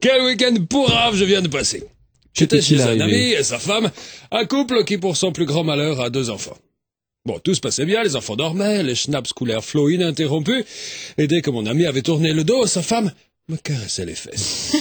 Quel week-end pourrave je viens de passer. J'étais chez un ami et sa femme, un couple qui pour son plus grand malheur a 2 enfants. Bon, tout se passait bien, les enfants dormaient, les schnapps coulaient à flots ininterrompus, et dès que mon ami avait tourné le dos, sa femme me caressait les fesses.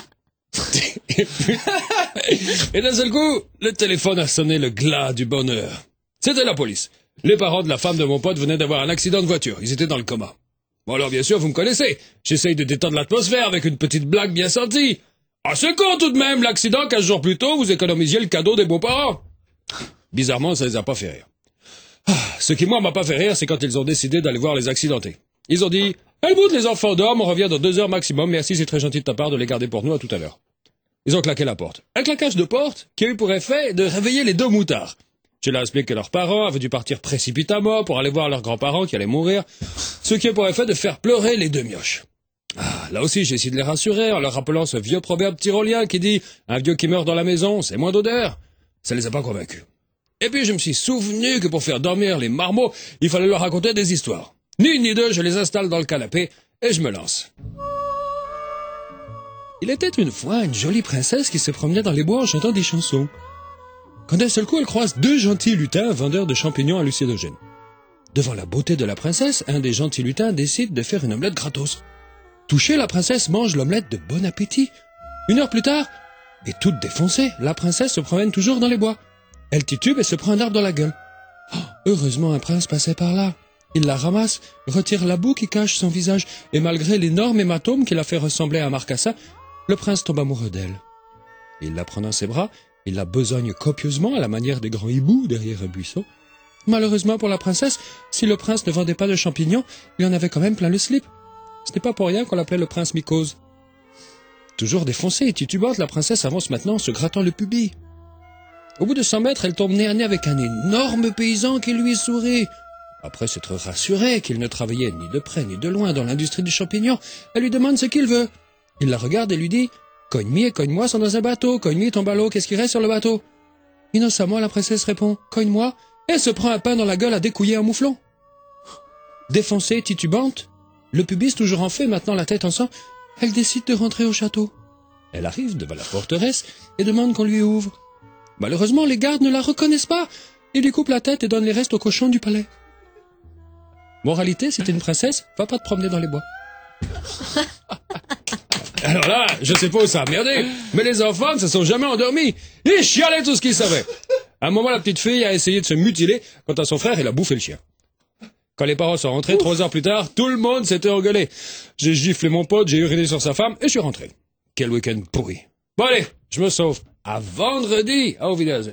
Et d'un seul coup, le téléphone a sonné le glas du bonheur. C'était la police. Les parents de la femme de mon pote venaient d'avoir un accident de voiture, ils étaient dans le coma. Bon alors bien sûr, vous me connaissez, j'essaye de détendre l'atmosphère avec une petite blague bien sentie. Ah c'est con tout de même, l'accident 15 jours plus tôt, vous économisiez le cadeau des beaux-parents. Bizarrement, ça les a pas fait rire. Ce qui moi m'a pas fait rire, c'est quand ils ont décidé d'aller voir les accidentés. Ils ont dit « Helmut, les enfants dorment, on revient dans 2 heures maximum, merci, c'est très gentil de ta part de les garder pour nous, à tout à l'heure. » Ils ont claqué la porte. Un claquage de porte qui a eu pour effet de réveiller les 2 moutards. Je leur ai expliqué que leurs parents avaient dû partir précipitamment pour aller voir leurs grands-parents qui allaient mourir, ce qui a pour effet de faire pleurer les 2 mioches. Là aussi, j'ai essayé de les rassurer en leur rappelant ce vieux proverbe tyrolien qui dit « Un vieux qui meurt dans la maison, c'est moins d'odeur ». Ça les a pas convaincus. Et puis je me suis souvenu que pour faire dormir les marmots, il fallait leur raconter des histoires. Ni une ni deux, je les installe dans le canapé et je me lance. Il était une fois une jolie princesse qui se promenait dans les bois en chantant des chansons. Quand d'un seul coup, elle croise 2 gentils lutins vendeurs de champignons hallucinogènes. Devant la beauté de la princesse, un des gentils lutins décide de faire une omelette gratos. Touchée, la princesse mange l'omelette de bon appétit. 1 heure plus tard, et toute défoncée, la princesse se promène toujours dans les bois. Elle titube et se prend un arbre dans la gueule. Heureusement, un prince passait par là. Il la ramasse, retire la boue qui cache son visage, et malgré l'énorme hématome qui la fait ressembler à un marcassin, le prince tombe amoureux d'elle. Il la prend dans ses bras, il la besogne copieusement à la manière des grands hiboux derrière un buisson. Malheureusement pour la princesse, si le prince ne vendait pas de champignons, il en avait quand même plein le slip. Ce n'est pas pour rien qu'on l'appelait le prince mycose. Toujours défoncée et titubante, la princesse avance maintenant en se grattant le pubis. Au bout de 100 mètres, elle tombe nez à nez avec un énorme paysan qui lui sourit. Après s'être rassurée qu'il ne travaillait ni de près ni de loin dans l'industrie du champignon, elle lui demande ce qu'il veut. Il la regarde et lui dit « Cogne-mi et cogne-moi sont dans un bateau, cogne-mi tombe à l'eau, qu'est-ce qui reste sur le bateau ?» Innocemment, la princesse répond « Cogne-moi » et se prend un pain dans la gueule à découiller un mouflon. Défoncée, titubante, le pubis toujours en feu, maintenant la tête en sang, elle décide de rentrer au château. Elle arrive devant la forteresse et demande qu'on lui ouvre. Malheureusement, les gardes ne la reconnaissent pas. Ils lui coupent la tête et donnent les restes aux cochons du palais. Moralité, si t'es une princesse, va pas te promener dans les bois. Alors là, je sais pas où ça a merdé, mais les enfants ne se sont jamais endormis. Ils chialaient tout ce qu'ils savaient. À un moment, la petite fille a essayé de se mutiler quand à son frère, il a bouffé le chien. Quand les parents sont rentrés, 3 heures plus tard, tout le monde s'était engueulé. J'ai giflé mon pote, j'ai uriné sur sa femme et je suis rentré. Quel week-end pourri. Bon allez, je me sauve. À vendredi. Au revoir.